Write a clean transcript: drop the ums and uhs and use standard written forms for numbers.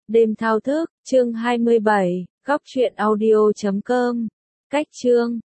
Đêm thao thức, chương 27, góc truyện audio.com. Cách chương